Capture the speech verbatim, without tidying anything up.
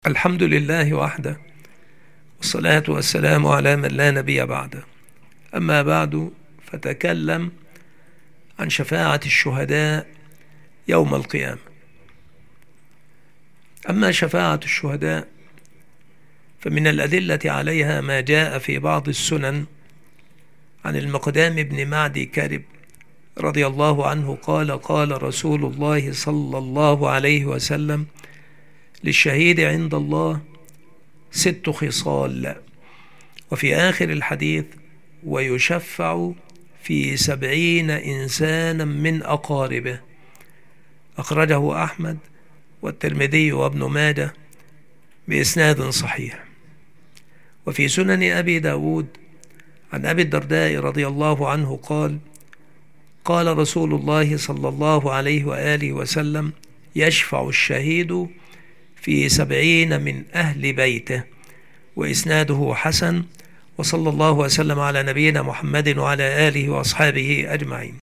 الحمد لله وحده، والصلاة والسلام على من لا نبي بعده. أما بعد، فتكلم عن شفاعة الشهداء يوم القيامة. أما شفاعة الشهداء فمن الأدلة عليها ما جاء في بعض السنن عن المقدام بن معدي كرب رضي الله عنه قال: قال رسول الله صلى الله عليه وسلم: للشهيد عند الله ست خصال. وفي آخر الحديث: ويشفع في سبعين إنسانا من أقاربه. أخرجه أحمد والترمذي وابن ماجه بإسناد صحيح. وفي سنن أبي داود عن أبي الدرداء رضي الله عنه قال: قال رسول الله صلى الله عليه وآله وسلم: يشفع الشهيد في سبعين من أهل بيته. وإسناده حسن. وصلى الله وسلم على نبينا محمد وعلى آله وأصحابه أجمعين.